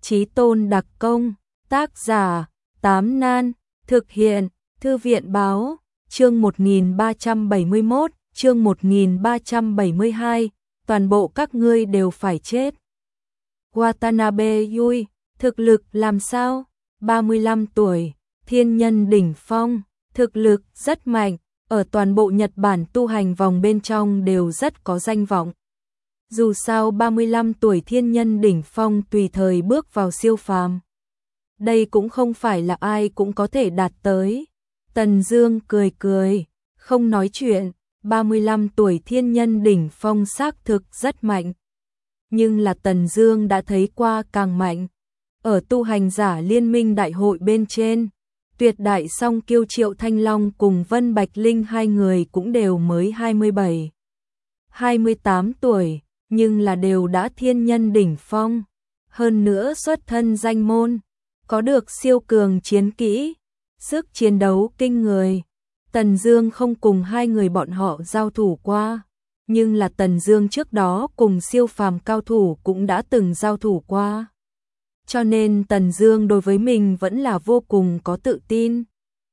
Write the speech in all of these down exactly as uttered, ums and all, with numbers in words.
Chí Tôn đặc công, tác giả, Tám Nan, thực hiện, Thư viện báo, chương một nghìn ba trăm bảy mươi mốt, chương một nghìn ba trăm bảy mươi hai, toàn bộ các ngươi đều phải chết. Watanabe Yui, thực lực làm sao? ba mươi lăm tuổi, thiên nhân đỉnh phong, thực lực rất mạnh, ở toàn bộ Nhật Bản tu hành vòng bên trong đều rất có danh vọng. Dù sao ba mươi lăm tuổi thiên nhân đỉnh phong tùy thời bước vào siêu phàm. Đây cũng không phải là ai cũng có thể đạt tới. Tần Dương cười cười, không nói chuyện, ba mươi lăm tuổi thiên nhân đỉnh phong xác thực rất mạnh. Nhưng là Tần Dương đã thấy qua càng mạnh. Ở tu hành giả liên minh đại hội bên trên, tuyệt đại song kiêu Triệu Thanh Long cùng Vân Bạch Linh hai người cũng đều mới hai mươi bảy, hai mươi tám tuổi, nhưng là đều đã thiên nhân đỉnh phong. Hơn nữa xuất thân danh môn, có được siêu cường chiến kỹ, sức chiến đấu kinh người. Tần Dương không cùng hai người bọn họ giao thủ qua, nhưng là Tần Dương trước đó cùng siêu phàm cao thủ cũng đã từng giao thủ qua. Cho nên Tần Dương đối với mình vẫn là vô cùng có tự tin.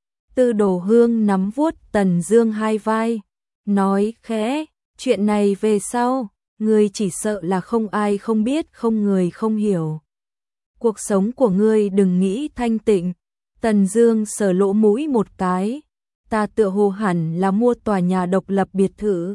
Tư Đồ Hương nắm vuốt Tần Dương hai vai, nói khẽ, chuyện này về sau, ngươi chỉ sợ là không ai không biết, không người không hiểu. Cuộc sống của ngươi đừng nghĩ thanh tịnh. Tần Dương sờ lỗ mũi một cái, ta tựa hồ hẳn là mua tòa nhà độc lập biệt thự.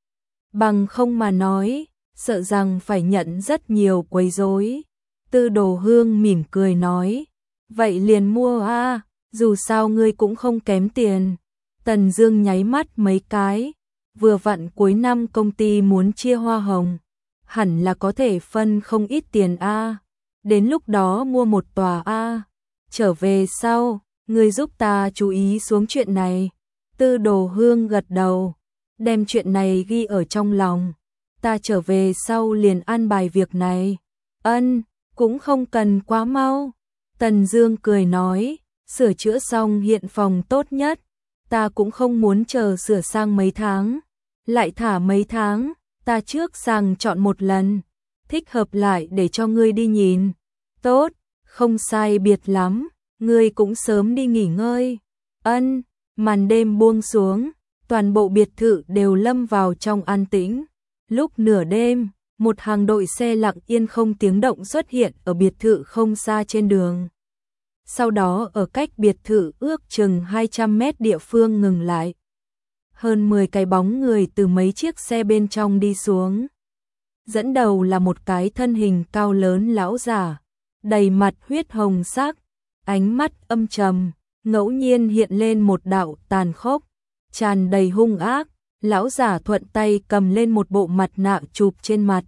Bằng không mà nói, sợ rằng phải nhận rất nhiều quấy rối. Tư Đồ Hương mỉm cười nói, vậy liền mua a, dù sao ngươi cũng không kém tiền. Tần Dương nháy mắt mấy cái, vừa vặn cuối năm công ty muốn chia hoa hồng, hẳn là có thể phân không ít tiền a. Đến lúc đó mua một tòa a. Trở về sau, ngươi giúp ta chú ý xuống chuyện này. Tư Đồ Hương gật đầu, đem chuyện này ghi ở trong lòng. Ta trở về sau liền an bài việc này. Ân, cũng không cần quá mau. Tần Dương cười nói, sửa chữa xong hiện phòng tốt nhất. Ta cũng không muốn chờ sửa sang mấy tháng, lại thả mấy tháng, ta trước sang chọn một lần, thích hợp lại để cho ngươi đi nhìn. Tốt, không sai biệt lắm, ngươi cũng sớm đi nghỉ ngơi. Ân, màn đêm buông xuống, toàn bộ biệt thự đều lâm vào trong an tĩnh. Lúc nửa đêm, một hàng đội xe lặng yên không tiếng động xuất hiện ở biệt thự không xa trên đường. Sau đó ở cách biệt thự ước chừng hai trăm mét địa phương ngừng lại. Hơn mười cái bóng người từ mấy chiếc xe bên trong đi xuống. Dẫn đầu là một cái thân hình cao lớn lão giả, đầy mặt huyết hồng sắc, ánh mắt âm trầm, ngẫu nhiên hiện lên một đạo tàn khốc, tràn đầy hung ác. Lão giả thuận tay cầm lên một bộ mặt nạ chụp trên mặt.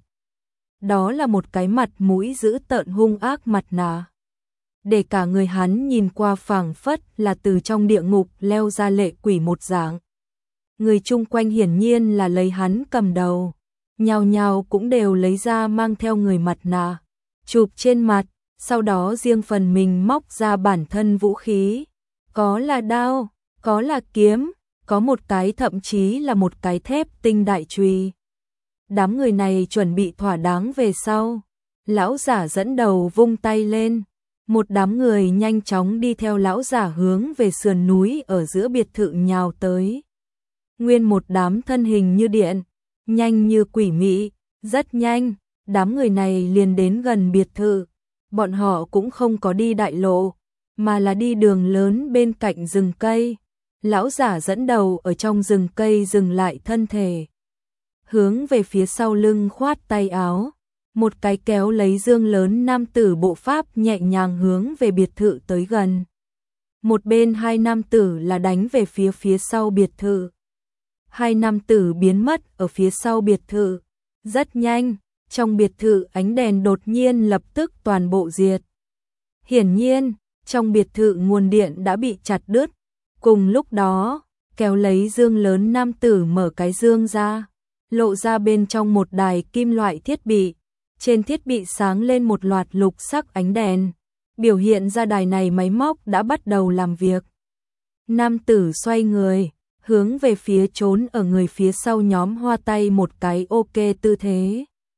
Đó là một cái mặt mũi dữ tợn hung ác mặt nạ, để cả người hắn nhìn qua phảng phất là từ trong địa ngục leo ra lệ quỷ một dạng. Người chung quanh hiển nhiên là lấy hắn cầm đầu, nhao nhao cũng đều lấy ra mang theo người mặt nạ, chụp trên mặt, sau đó riêng phần mình móc ra bản thân vũ khí, có là đao, có là kiếm, có một cái thậm chí là một cái thép tinh đại chùy. Đám người này chuẩn bị thỏa đáng về sau, lão giả dẫn đầu vung tay lên, một đám người nhanh chóng đi theo lão giả hướng về sườn núi ở giữa biệt thự nhào tới. Nguyên một đám thân hình như điện, nhanh như quỷ mị, rất nhanh, đám người này liền đến gần biệt thự. Bọn họ cũng không có đi đại lộ, mà là đi đường lớn bên cạnh rừng cây. Lão giả dẫn đầu ở trong rừng cây dừng lại thân thể, hướng về phía sau lưng khoát tay áo, một cái kéo lấy dương lớn nam tử bộ pháp nhẹ nhàng hướng về biệt thự tới gần. Một bên hai nam tử là đánh về phía phía sau biệt thự. Hai nam tử biến mất ở phía sau biệt thự. Rất nhanh, trong biệt thự ánh đèn đột nhiên lập tức toàn bộ diệt. Hiển nhiên, trong biệt thự nguồn điện đã bị chặt đứt. Cùng lúc đó, kéo lấy dương lớn nam tử mở cái dương ra, lộ ra bên trong một đài kim loại thiết bị. Trên thiết bị sáng lên một loạt lục sắc ánh đèn, biểu hiện ra đài này máy móc đã bắt đầu làm việc. Nam tử xoay người, hướng về phía trốn ở người phía sau nhóm hoa tay một cái ok tư thế.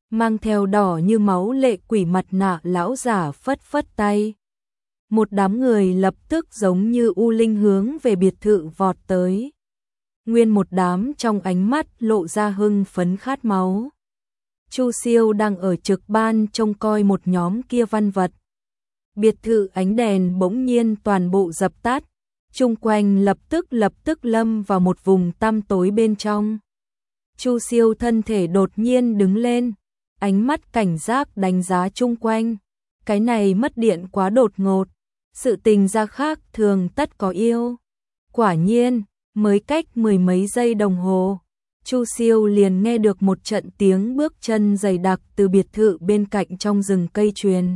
mang theo đỏ như máu lệ quỷ mặt nạ lão giả phất phất tay. Một đám người lập tức giống như u linh hướng về biệt thự vọt tới. Nguyên một đám trong ánh mắt lộ ra hưng phấn khát máu. Chu Siêu đang ở trực ban trông coi một nhóm kia văn vật. Biệt thự ánh đèn bỗng nhiên toàn bộ dập tắt, chung quanh lập tức lập tức lâm vào một vùng tăm tối bên trong. Chu Siêu thân thể đột nhiên đứng lên, ánh mắt cảnh giác đánh giá chung quanh. Cái này mất điện quá đột ngột, sự tình ra khác thường tất có yêu. Quả nhiên, mới cách mười mấy giây đồng hồ, Chu Siêu liền nghe được một trận tiếng bước chân dày đặc từ biệt thự bên cạnh trong rừng cây truyền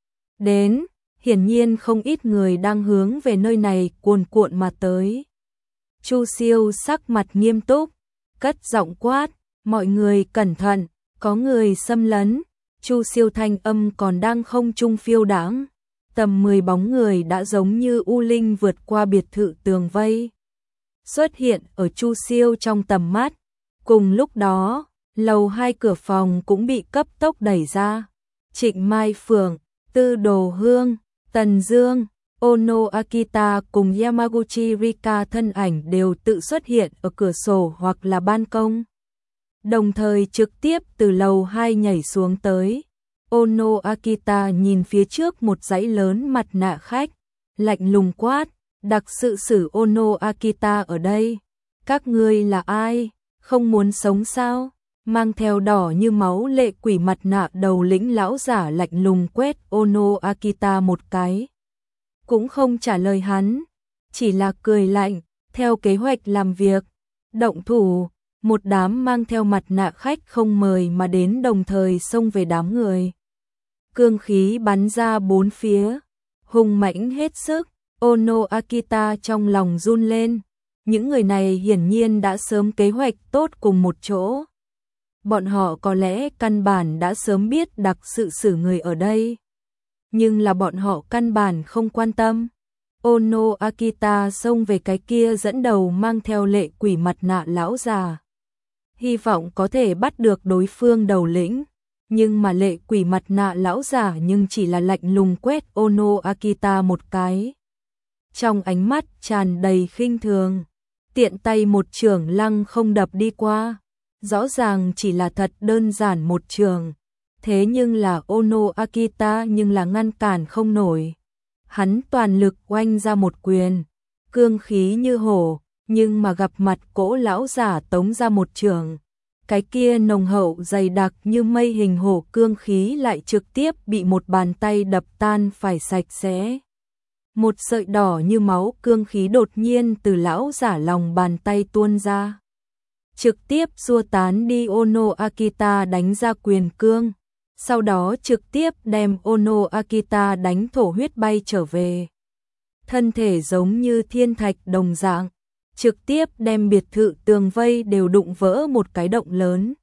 đến. Hiển nhiên không ít người đang hướng về nơi này cuồn cuộn mà tới. Chu Siêu sắc mặt nghiêm túc, cất giọng quát, mọi người cẩn thận, có người xâm lấn. Chu Siêu thanh âm còn đang không trung phiêu đãng, tầm mười bóng người đã giống như u linh vượt qua biệt thự tường vây, xuất hiện ở Chu Siêu trong tầm mắt. Cùng lúc đó, lầu hai cửa phòng cũng bị cấp tốc đẩy ra. Trịnh Mai Phượng, Tư Đồ Hương, Tần Dương, Ono Akita cùng Yamaguchi Rika thân ảnh đều tự xuất hiện ở cửa sổ hoặc là ban công, đồng thời trực tiếp từ lầu hai nhảy xuống tới. Ono Akita nhìn phía trước một dãy lớn mặt nạ khách, lạnh lùng quát, đặc sự sử Ono Akita ở đây. Các ngươi là ai? Không muốn sống sao? Mang theo đỏ như máu lệ quỷ mặt nạ đầu lĩnh lão giả lạnh lùng quét Ono Akita một cái, cũng không trả lời hắn, chỉ là cười lạnh, theo kế hoạch làm việc, động thủ. Một đám mang theo mặt nạ khách không mời mà đến đồng thời xông về đám người. Cương khí bắn ra bốn phía, hung mãnh hết sức. Ono Akita trong lòng run lên, những người này hiển nhiên đã sớm kế hoạch tốt cùng một chỗ. Bọn họ có lẽ căn bản đã sớm biết đặc sự xử người ở đây, nhưng là bọn họ căn bản không quan tâm. Ono Akita xông về cái kia dẫn đầu mang theo lệ quỷ mặt nạ lão già, hy vọng có thể bắt được đối phương đầu lĩnh, nhưng mà lệ quỷ mặt nạ lão già nhưng chỉ là lạnh lùng quét Ono Akita một cái, trong ánh mắt tràn đầy khinh thường, tiện tay một chưởng lăng không đập đi qua. Rõ ràng chỉ là thật đơn giản một chưởng, thế nhưng là Ono Akita nhưng là ngăn cản không nổi. Hắn toàn lực oanh ra một quyền, cương khí như hổ, nhưng mà gặp mặt cỗ lão giả tống ra một chưởng, cái kia nồng hậu dày đặc như mây hình hổ cương khí lại trực tiếp bị một bàn tay đập tan phải sạch sẽ. Một sợi đỏ như máu cương khí đột nhiên từ lão giả lòng bàn tay tuôn ra, trực tiếp xua tán đi Ono Akita đánh ra quyền cương, sau đó trực tiếp đem Ono Akita đánh thổ huyết bay trở về. Thân thể giống như thiên thạch đồng dạng, trực tiếp đem biệt thự tường vây đều đụng vỡ một cái động lớn.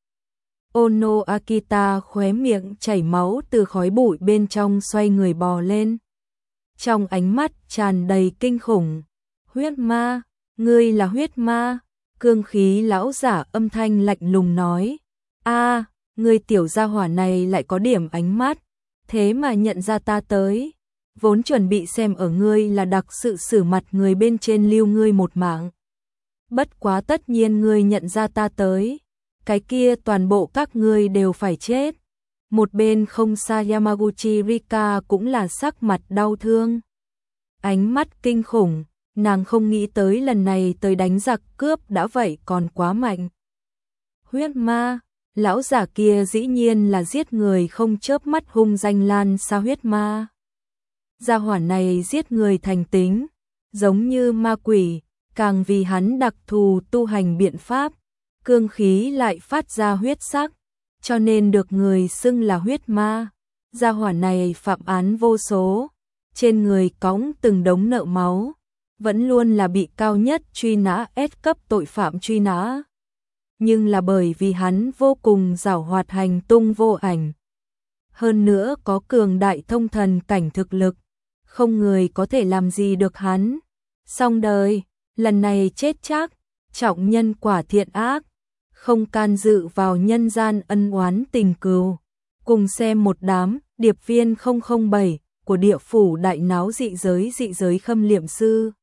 Ono Akita khóe miệng chảy máu từ khói bụi bên trong xoay người bò lên. Trong ánh mắt tràn đầy kinh khủng, huyết ma, ngươi là huyết ma. Cương khí lão giả âm thanh lạnh lùng nói, a, ngươi tiểu gia hỏa này lại có điểm ánh mắt, thế mà nhận ra ta tới, vốn chuẩn bị xem ở ngươi là đặc sự xử mặt người bên trên lưu ngươi một mạng. Bất quá tất nhiên ngươi nhận ra ta tới, cái kia toàn bộ các ngươi đều phải chết. Một bên không xa Yamaguchi Rika cũng là sắc mặt đau thương, ánh mắt kinh khủng. Nàng không nghĩ tới lần này tới đánh giặc cướp đã vậy còn quá mạnh. Huyết ma, lão giả kia dĩ nhiên là giết người không chớp mắt hung danh lan xa huyết ma. Gia hỏa này giết người thành tính, giống như ma quỷ, càng vì hắn đặc thù tu hành biện pháp, cương khí lại phát ra huyết sắc, cho nên được người xưng là huyết ma. Gia hỏa này phạm án vô số, trên người cõng từng đống nợ máu, vẫn luôn là bị cao nhất truy nã S cấp tội phạm truy nã. Nhưng là bởi vì hắn vô cùng giảo hoạt hành tung vô ảnh. Hơn nữa có cường đại thông thần cảnh thực lực, không người có thể làm gì được hắn. Xong đời, lần này chết chắc, trọng nhân quả thiện ác. không can dự vào nhân gian ân oán tình cừu. Cùng xem một đám điệp viên không không bảy của địa phủ đại náo dị giới dị giới khâm liệm sư.